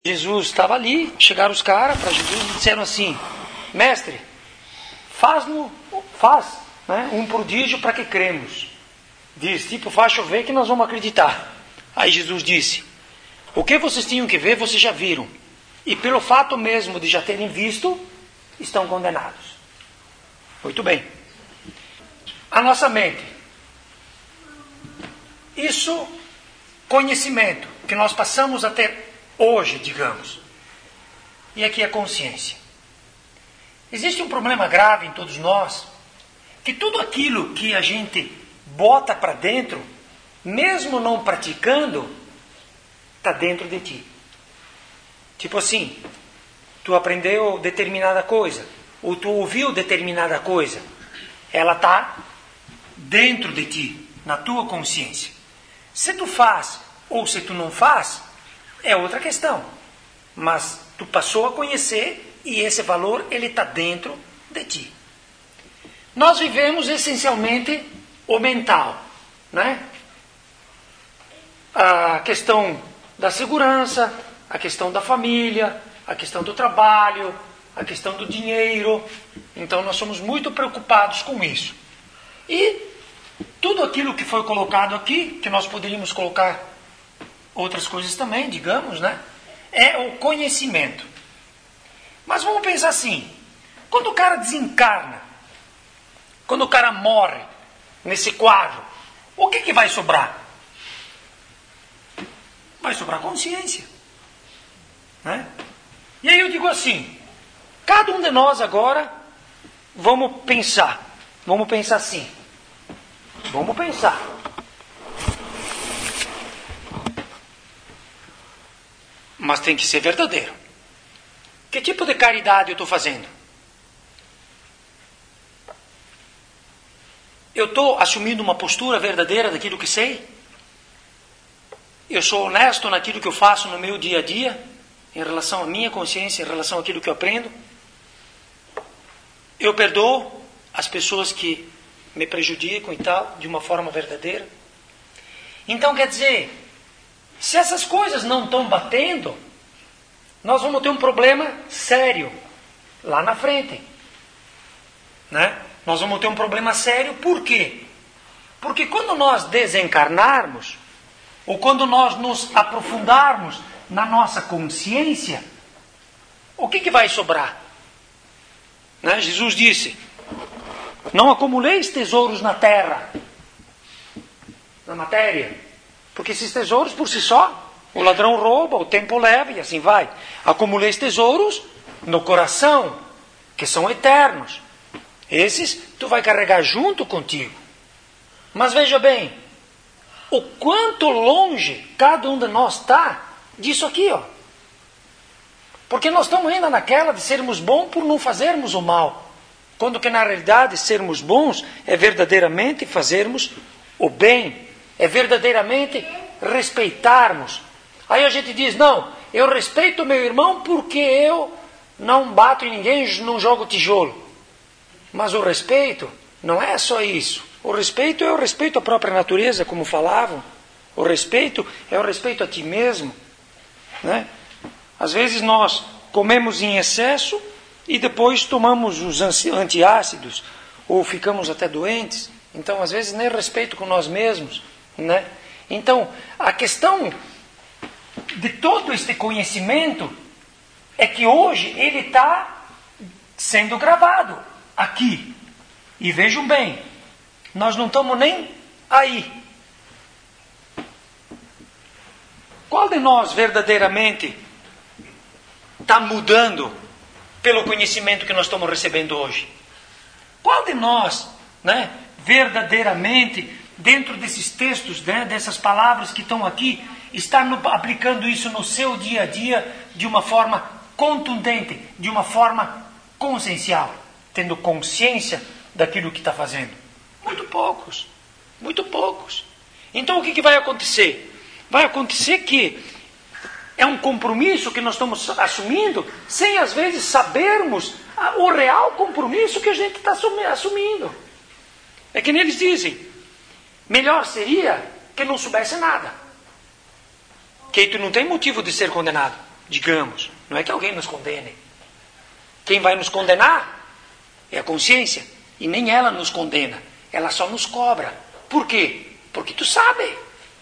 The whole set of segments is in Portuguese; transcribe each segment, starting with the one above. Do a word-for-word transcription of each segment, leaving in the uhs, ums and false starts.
Jesus estava ali, chegaram os caras para Jesus e disseram assim: mestre, faz-no, faz né, um prodígio para que cremos. Diz, tipo, faz chover que nós vamos acreditar. Aí Jesus disse: o que vocês tinham que ver, vocês já viram. E pelo fato mesmo de já terem visto, estão condenados. Muito bem. A nossa mente. Isso, conhecimento, que nós passamos até hoje, digamos. E aqui a consciência. Existe um problema grave em todos nós, que tudo aquilo que a gente bota para dentro, mesmo não praticando, está dentro de ti. Tipo assim, tu aprendeu determinada coisa, ou tu ouviu determinada coisa, ela está dentro de ti, na tua consciência. Se tu faz ou se tu não faz, é outra questão. Mas tu passou a conhecer e esse valor ele está dentro de ti. Nós vivemos essencialmente o mental, né? A questão da segurança, a questão da família, a questão do trabalho, a questão do dinheiro. Então nós somos muito preocupados com isso. E tudo aquilo que foi colocado aqui, que nós poderíamos colocar outras coisas também, digamos, né? É o conhecimento. Mas vamos pensar assim, quando o cara desencarna, quando o cara morre nesse quadro, o que, que vai sobrar? Vai sobrar consciência, né? E aí eu digo assim, cada um de nós agora, vamos pensar, vamos pensar assim, vamos pensar. Mas tem que ser verdadeiro. Que tipo de caridade eu estou fazendo? Eu estou assumindo uma postura verdadeira daquilo que sei? Eu sou honesto naquilo que eu faço no meu dia a dia, em relação à minha consciência, em relação àquilo que eu aprendo? Eu perdoo as pessoas que me prejudicam e tal, de uma forma verdadeira? Então, quer dizer, se essas coisas não estão batendo, nós vamos ter um problema sério lá na frente, né? Nós vamos ter um problema sério, por quê? Porque quando nós desencarnarmos, ou quando nós nos aprofundarmos na nossa consciência, o que, que vai sobrar? Né? Jesus disse, não acumuleis tesouros na terra, na matéria, porque esses tesouros por si só, o ladrão rouba, o tempo leva e assim vai. Acumuleis tesouros no coração, que são eternos. Esses tu vai carregar junto contigo. Mas veja bem, o quanto longe cada um de nós está disso aqui, ó. Porque nós estamos ainda naquela de sermos bons por não fazermos o mal. Quando que na realidade sermos bons é verdadeiramente fazermos o bem. É verdadeiramente respeitarmos. Aí a gente diz, não, eu respeito meu irmão porque eu não bato em ninguém, não jogo tijolo. Mas o respeito não é só isso. O respeito é o respeito à própria natureza, como falavam. O respeito é o respeito a ti mesmo, né? Às vezes nós comemos em excesso e depois tomamos os antiácidos ou ficamos até doentes. Então, às vezes, nem respeito com nós mesmos, né? Então, a questão de todo este conhecimento é que hoje ele está sendo gravado aqui. E vejam bem, nós não estamos nem aí. Qual de nós verdadeiramente está mudando pelo conhecimento que nós estamos recebendo hoje? Qual de nós, né, verdadeiramente, dentro desses textos, né, dessas palavras que estão aqui, está no, aplicando isso no seu dia a dia de uma forma contundente, de uma forma consciencial, tendo consciência daquilo que está fazendo? Muito poucos, muito poucos. Então o que, que vai acontecer? Vai acontecer que é um compromisso que nós estamos assumindo, sem às vezes sabermos o real compromisso que a gente está assumindo. É que nem eles dizem, melhor seria que não soubesse nada. Que tu não tem motivo de ser condenado. digamos. Não é que alguém nos condene. Quem vai nos condenar é a consciência. E nem ela nos condena. Ela só nos cobra. Por quê? Porque tu sabe.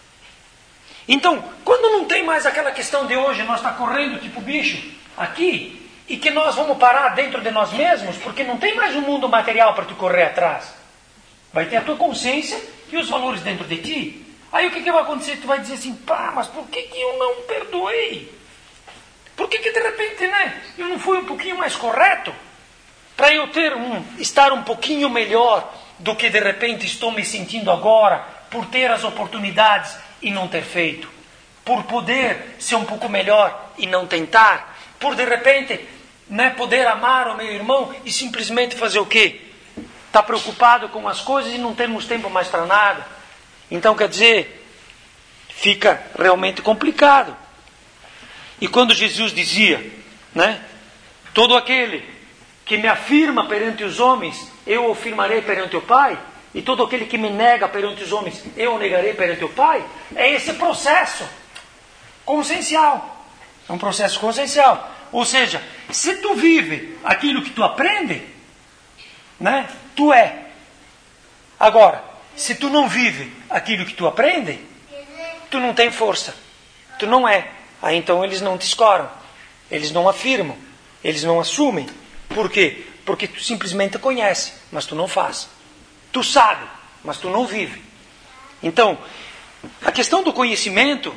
Então, quando não tem mais aquela questão de hoje, nós está correndo tipo bicho aqui, e que nós vamos parar dentro de nós mesmos, porque não tem mais um mundo material para tu correr atrás. Vai ter a tua consciência e os valores dentro de ti. Aí o que, que vai acontecer? Tu vai dizer assim, pá, mas por que, que eu não perdoei? Por que, que de repente, né, eu não fui um pouquinho mais correto? Para eu ter um, estar um pouquinho melhor do que de repente estou me sentindo agora, por ter as oportunidades e não ter feito. Por poder ser um pouco melhor e não tentar. Por de repente, né, poder amar o meu irmão e simplesmente fazer o quê? Está preocupado com as coisas e não temos tempo mais para nada. Então, quer dizer, fica realmente complicado. E quando Jesus dizia, né, todo aquele que me afirma perante os homens, eu o afirmarei perante o Pai, e todo aquele que me nega perante os homens, eu o negarei perante o Pai, é esse processo consciencial. É um processo consciencial. Ou seja, se tu vive aquilo que tu aprende, né, tu é. Agora, se tu não vive aquilo que tu aprende, tu não tem força. Tu não é. Aí então eles não te escoram. Eles não afirmam. Eles não assumem. Por quê? Porque tu simplesmente conhece, mas tu não faz. Tu sabe, mas tu não vive. Então, a questão do conhecimento,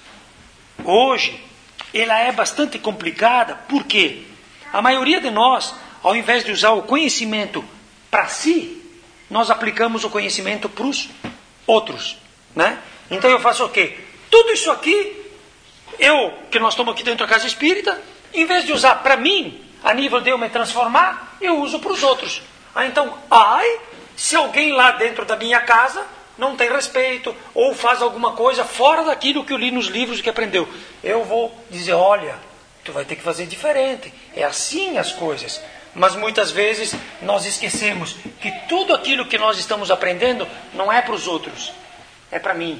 hoje, ela é bastante complicada. Por quê? A maioria de nós, ao invés de usar o conhecimento para si, nós aplicamos o conhecimento para os outros, né? Então eu faço o quê? Tudo isso aqui, eu, que nós estamos aqui dentro da casa espírita, em vez de usar para mim, a nível de eu me transformar, eu uso para os outros. Ah, então, ai, se alguém lá dentro da minha casa não tem respeito, ou faz alguma coisa fora daquilo que eu li nos livros e que aprendeu, eu vou dizer, olha, tu vai ter que fazer diferente. É assim as coisas. Mas muitas vezes nós esquecemos que tudo aquilo que nós estamos aprendendo não é para os outros, é para mim.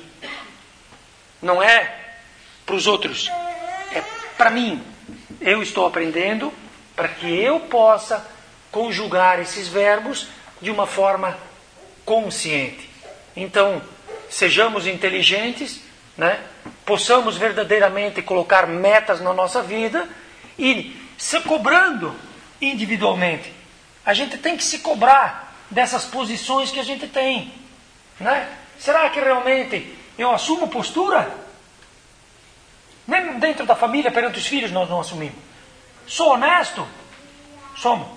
Não é para os outros, é para mim. Eu estou aprendendo para que eu possa conjugar esses verbos de uma forma consciente. Então, sejamos inteligentes, né? Possamos verdadeiramente colocar metas na nossa vida e se cobrando individualmente. A gente tem que se cobrar dessas posições que a gente tem, né? Será que realmente eu assumo postura? Nem dentro da família, perante os filhos, nós não assumimos. Sou honesto? Somos.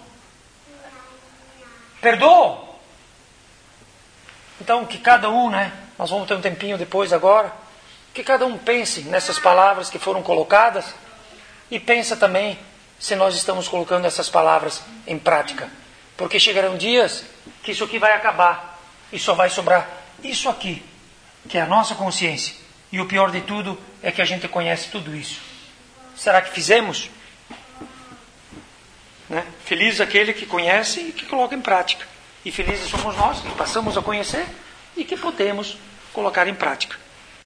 Perdoo? Então, que cada um, né? Nós vamos ter um tempinho depois agora. Que cada um pense nessas palavras que foram colocadas e pensa também se nós estamos colocando essas palavras em prática. Porque chegarão dias que isso aqui vai acabar e só vai sobrar isso aqui, que é a nossa consciência. E o pior de tudo é que a gente conhece tudo isso. Será que fizemos? Né? Feliz aquele que conhece e que coloca em prática. E felizes somos nós que passamos a conhecer e que podemos colocar em prática.